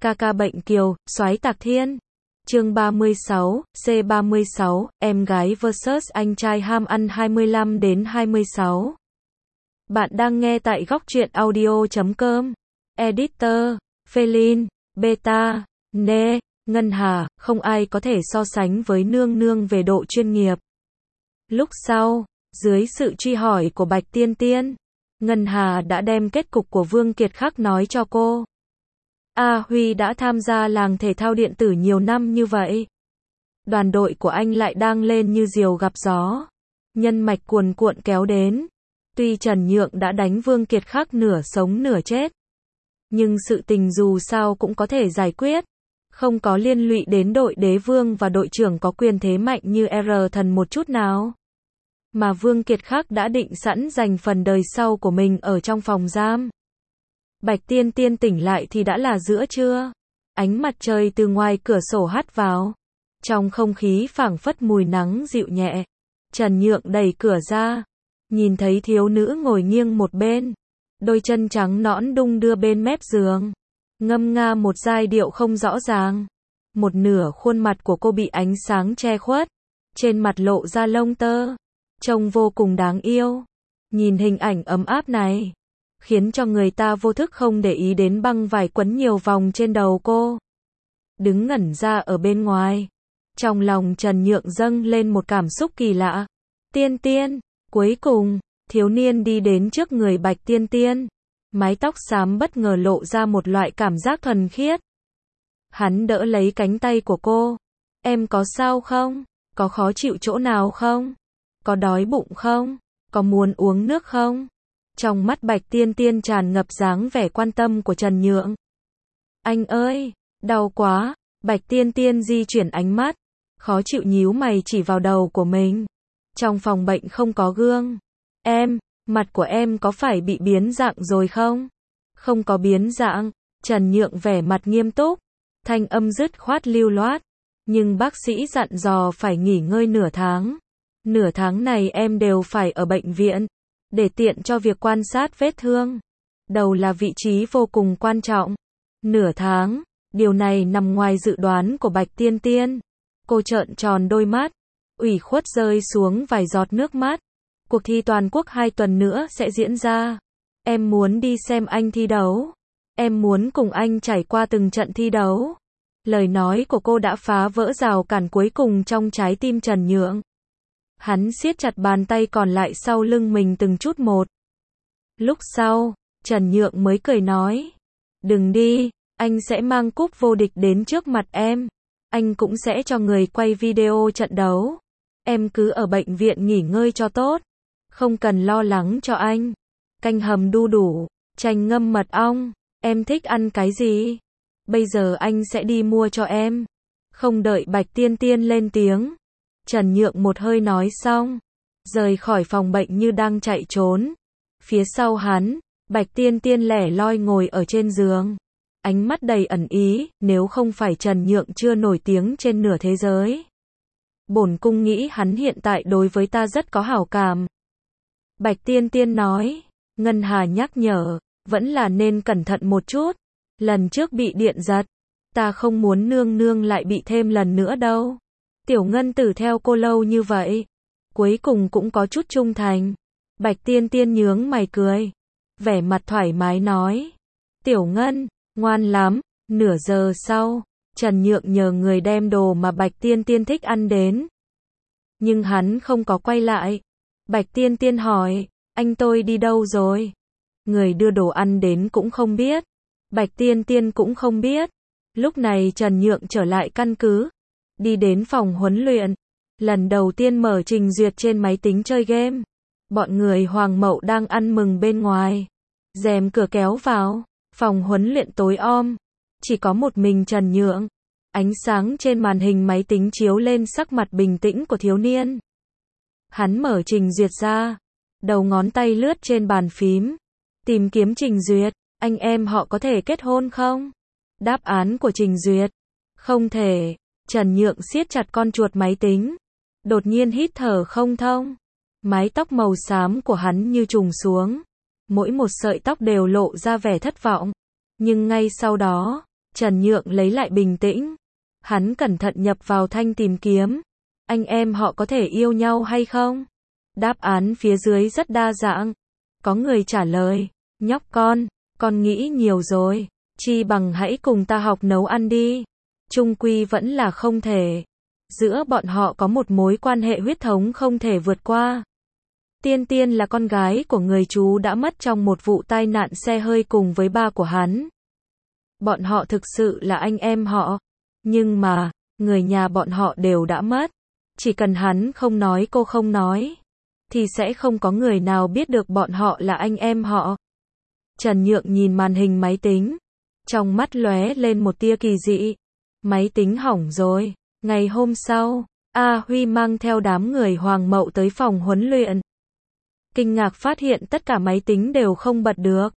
Ca ca bệnh kiều, soái tạc thiên. Chương 36, C36, em gái vs anh trai ham ăn 25 đến 26. Bạn đang nghe tại góc truyện audio.com. Editor, Felin, Beta, Nê, Ngân Hà, không ai có thể so sánh với nương nương về độ chuyên nghiệp. Lúc sau, dưới sự truy hỏi của Bạch Tiên Tiên, Ngân Hà đã đem kết cục của Vương Kiệt Khắc nói cho cô. A Huy đã tham gia làng thể thao điện tử nhiều năm như vậy. Đoàn đội của anh lại đang lên như diều gặp gió. Nhân mạch cuồn cuộn kéo đến. Tuy Trần Nhượng đã đánh Vương Kiệt Khắc nửa sống nửa chết, nhưng sự tình dù sao cũng có thể giải quyết. Không có liên lụy đến đội đế vương và đội trưởng có quyền thế mạnh như R thần một chút nào. Mà Vương Kiệt Khắc đã định sẵn dành phần đời sau của mình ở trong phòng giam. Bạch Tiên Tiên tỉnh lại thì đã là giữa trưa. Ánh mặt trời từ ngoài cửa sổ hắt vào. Trong không khí phảng phất mùi nắng dịu nhẹ. Trần Nhượng đẩy cửa ra. Nhìn thấy thiếu nữ ngồi nghiêng một bên. Đôi chân trắng nõn đung đưa bên mép giường. Ngâm nga một giai điệu không rõ ràng. Một nửa khuôn mặt của cô bị ánh sáng che khuất. Trên mặt lộ ra lông tơ. Trông vô cùng đáng yêu. Nhìn hình ảnh ấm áp này, khiến cho người ta vô thức không để ý đến băng vải quấn nhiều vòng trên đầu cô. Đứng ngẩn ra ở bên ngoài. Trong lòng Trần Nhượng dâng lên một cảm xúc kỳ lạ. Tiên Tiên, cuối cùng, thiếu niên đi đến trước người Bạch Tiên Tiên. Mái tóc xám bất ngờ lộ ra một loại cảm giác thuần khiết. Hắn đỡ lấy cánh tay của cô. Em có sao không? Có khó chịu chỗ nào không? Có đói bụng không? Có muốn uống nước không? Trong mắt Bạch Tiên Tiên tràn ngập dáng vẻ quan tâm của Trần Nhượng. Anh ơi, đau quá. Bạch Tiên Tiên di chuyển ánh mắt, khó chịu nhíu mày chỉ vào đầu của mình. Trong phòng bệnh không có gương. Mặt của em có phải bị biến dạng rồi không? Không có biến dạng. Trần Nhượng vẻ mặt nghiêm túc, thanh âm dứt khoát lưu loát. Nhưng bác sĩ dặn dò phải nghỉ ngơi nửa tháng. Nửa tháng này em đều phải ở bệnh viện, để tiện cho việc quan sát vết thương. Đầu là vị trí vô cùng quan trọng. Nửa tháng, điều này nằm ngoài dự đoán của Bạch Tiên Tiên. Cô trợn tròn đôi mắt, ủy khuất rơi xuống vài giọt nước mắt. Cuộc thi toàn quốc 2 tuần nữa sẽ diễn ra. Em muốn đi xem anh thi đấu. Em muốn cùng anh trải qua từng trận thi đấu. Lời nói của cô đã phá vỡ rào cản cuối cùng trong trái tim Trần Nhượng. Hắn siết chặt bàn tay còn lại sau lưng mình từng chút một. Lúc sau, Trần Nhượng mới cười nói. Đừng đi, anh sẽ mang cúp vô địch đến trước mặt em. Anh cũng sẽ cho người quay video trận đấu. Em cứ ở bệnh viện nghỉ ngơi cho tốt. Không cần lo lắng cho anh. Canh hầm đu đủ, chanh ngâm mật ong. Em thích ăn cái gì? Bây giờ anh sẽ đi mua cho em. Không đợi Bạch Tiên Tiên lên tiếng, Trần Nhượng một hơi nói xong, rời khỏi phòng bệnh như đang chạy trốn. Phía sau hắn, Bạch Tiên Tiên lẻ loi ngồi ở trên giường. Ánh mắt đầy ẩn ý, nếu không phải Trần Nhượng chưa nổi tiếng trên nửa thế giới. Bổn cung nghĩ hắn hiện tại đối với ta rất có hảo cảm. Bạch Tiên Tiên nói, Ngân Hà nhắc nhở, vẫn là nên cẩn thận một chút. Lần trước bị điện giật, ta không muốn nương nương lại bị thêm lần nữa đâu. Tiểu Ngân Tử theo cô lâu như vậy, cuối cùng cũng có chút trung thành. Bạch Tiên Tiên nhướng mày cười, vẻ mặt thoải mái nói. Tiểu Ngân, ngoan lắm. Nửa giờ sau, Trần Nhượng nhờ người đem đồ mà Bạch Tiên Tiên thích ăn đến. Nhưng hắn không có quay lại. Bạch Tiên Tiên hỏi, anh tôi đi đâu rồi? Người đưa đồ ăn đến cũng không biết. Bạch Tiên Tiên cũng không biết. Lúc này Trần Nhượng trở lại căn cứ. Đi đến phòng huấn luyện. Lần đầu tiên mở trình duyệt trên máy tính chơi game. Bọn người Hoàng Mậu đang ăn mừng bên ngoài. Rèm cửa kéo vào. Phòng huấn luyện tối om. Chỉ có một mình Trần Nhượng. Ánh sáng trên màn hình máy tính chiếu lên sắc mặt bình tĩnh của thiếu niên. Hắn mở trình duyệt ra. Đầu ngón tay lướt trên bàn phím. Tìm kiếm trình duyệt. Anh em họ có thể kết hôn không? Đáp án của trình duyệt. Không thể. Trần Nhượng siết chặt con chuột máy tính. Đột nhiên hít thở không thông. Mái tóc màu xám của hắn như trùng xuống. Mỗi một sợi tóc đều lộ ra vẻ thất vọng. Nhưng ngay sau đó, Trần Nhượng lấy lại bình tĩnh. Hắn cẩn thận nhập vào thanh tìm kiếm. Anh em họ có thể yêu nhau hay không? Đáp án phía dưới rất đa dạng. Có người trả lời, nhóc con nghĩ nhiều rồi. Chi bằng hãy cùng ta học nấu ăn đi. Chung quy vẫn là không thể. Giữa bọn họ có một mối quan hệ huyết thống không thể vượt qua. Tiên Tiên là con gái của người chú đã mất trong một vụ tai nạn xe hơi cùng với ba của hắn. Bọn họ thực sự là anh em họ. Nhưng mà, người nhà bọn họ đều đã mất. Chỉ cần hắn không nói, cô không nói, thì sẽ không có người nào biết được bọn họ là anh em họ. Trần Nhượng nhìn màn hình máy tính. Trong mắt lóe lên một tia kỳ dị. Máy tính hỏng rồi. Ngày hôm sau, A Huy mang theo đám người Hoàng Mậu tới phòng huấn luyện. Kinh ngạc phát hiện tất cả máy tính đều không bật được.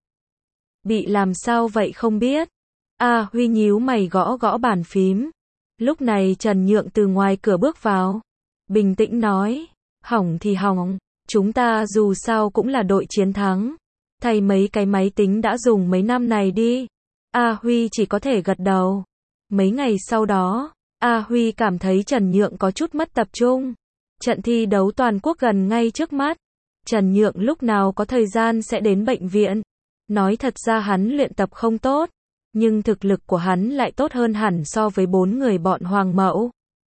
Bị làm sao vậy không biết. A Huy nhíu mày gõ gõ bàn phím. Lúc này Trần Nhượng từ ngoài cửa bước vào. Bình tĩnh nói, hỏng thì hỏng, chúng ta dù sao cũng là đội chiến thắng. Thay mấy cái máy tính đã dùng mấy năm này đi. A Huy chỉ có thể gật đầu. Mấy ngày sau đó, A Huy cảm thấy Trần Nhượng có chút mất tập trung. Trận thi đấu toàn quốc gần ngay trước mắt. Trần Nhượng lúc nào có thời gian sẽ đến bệnh viện. Nói thật ra hắn luyện tập không tốt, nhưng thực lực của hắn lại tốt hơn hẳn so với 4 người bọn Hoàng Mậu.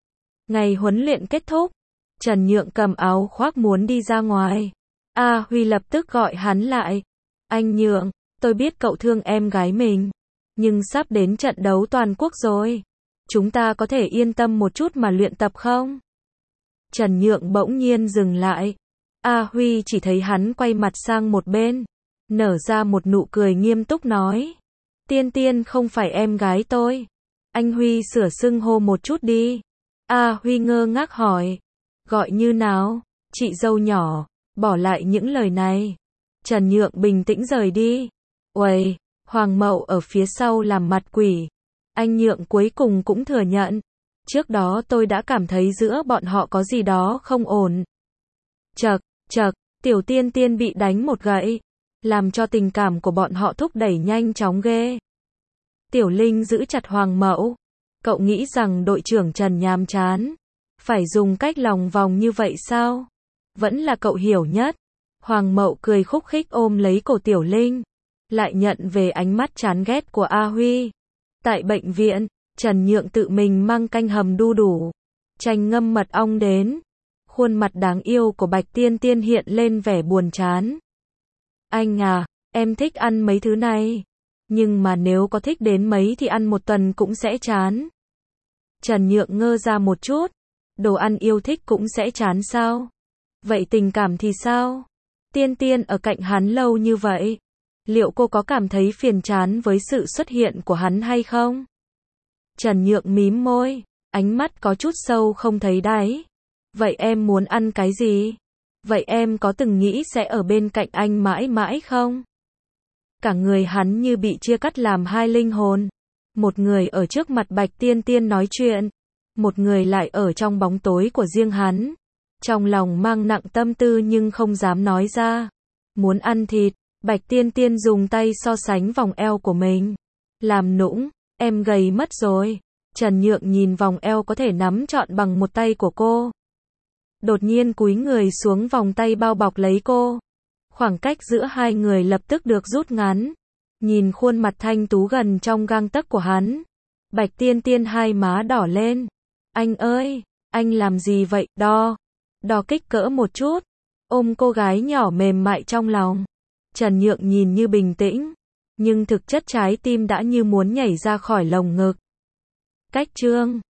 Ngày huấn luyện kết thúc, Trần Nhượng cầm áo khoác muốn đi ra ngoài. A Huy lập tức gọi hắn lại. Anh Nhượng, tôi biết cậu thương em gái mình, nhưng sắp đến trận đấu toàn quốc rồi. Chúng ta có thể yên tâm một chút mà luyện tập không? Trần Nhượng bỗng nhiên dừng lại. A Huy chỉ thấy hắn quay mặt sang một bên, nở ra một nụ cười nghiêm túc nói. Tiên Tiên không phải em gái tôi. Anh Huy sửa xưng hô một chút đi. A Huy ngơ ngác hỏi. Gọi như nào? Chị dâu nhỏ. Bỏ lại những lời này. Trần Nhượng bình tĩnh rời đi. Uầy, Hoàng Mậu ở phía sau làm mặt quỷ. Anh Nhượng cuối cùng cũng thừa nhận. Trước đó tôi đã cảm thấy giữa bọn họ có gì đó không ổn. Chậc, Tiểu Tiên Tiên bị đánh một gậy, làm cho tình cảm của bọn họ thúc đẩy nhanh chóng ghê. Tiểu Linh giữ chặt Hoàng Mậu. Cậu nghĩ rằng đội trưởng Trần nhàm chán, phải dùng cách lòng vòng như vậy sao? Vẫn là cậu hiểu nhất. Hoàng Mậu cười khúc khích ôm lấy cổ Tiểu Linh, lại nhận về ánh mắt chán ghét của A Huy. Tại bệnh viện, Trần Nhượng tự mình mang canh hầm đu đủ, chanh ngâm mật ong đến. Khuôn mặt đáng yêu của Bạch Tiên Tiên hiện lên vẻ buồn chán. Anh à, em thích ăn mấy thứ này, nhưng mà nếu có thích đến mấy thì ăn một tuần cũng sẽ chán. Trần Nhượng ngơ ra một chút. Đồ ăn yêu thích cũng sẽ chán sao? Vậy tình cảm thì sao? Tiên Tiên ở cạnh hắn lâu như vậy, liệu cô có cảm thấy phiền chán với sự xuất hiện của hắn hay không? Trần Nhượng mím môi, ánh mắt có chút sâu không thấy đáy. Vậy em muốn ăn cái gì? Vậy em có từng nghĩ sẽ ở bên cạnh anh mãi mãi không? Cả người hắn như bị chia cắt làm hai linh hồn. Một người ở trước mặt Bạch Tiên Tiên nói chuyện, một người lại ở trong bóng tối của riêng hắn. Trong lòng mang nặng tâm tư nhưng không dám nói ra. Muốn ăn thịt, Bạch Tiên Tiên dùng tay so sánh vòng eo của mình. Làm nũng, em gầy mất rồi. Trần Nhượng nhìn vòng eo có thể nắm trọn bằng một tay của cô. Đột nhiên cúi người xuống vòng tay bao bọc lấy cô. Khoảng cách giữa hai người lập tức được rút ngắn. Nhìn khuôn mặt thanh tú gần trong gang tấc của hắn, Bạch Tiên Tiên hai má đỏ lên. Anh ơi, anh làm gì vậy? Đo kích cỡ một chút. Ôm cô gái nhỏ mềm mại trong lòng. Trần Nhượng nhìn như bình tĩnh, nhưng thực chất trái tim đã như muốn nhảy ra khỏi lồng ngực. Cách chương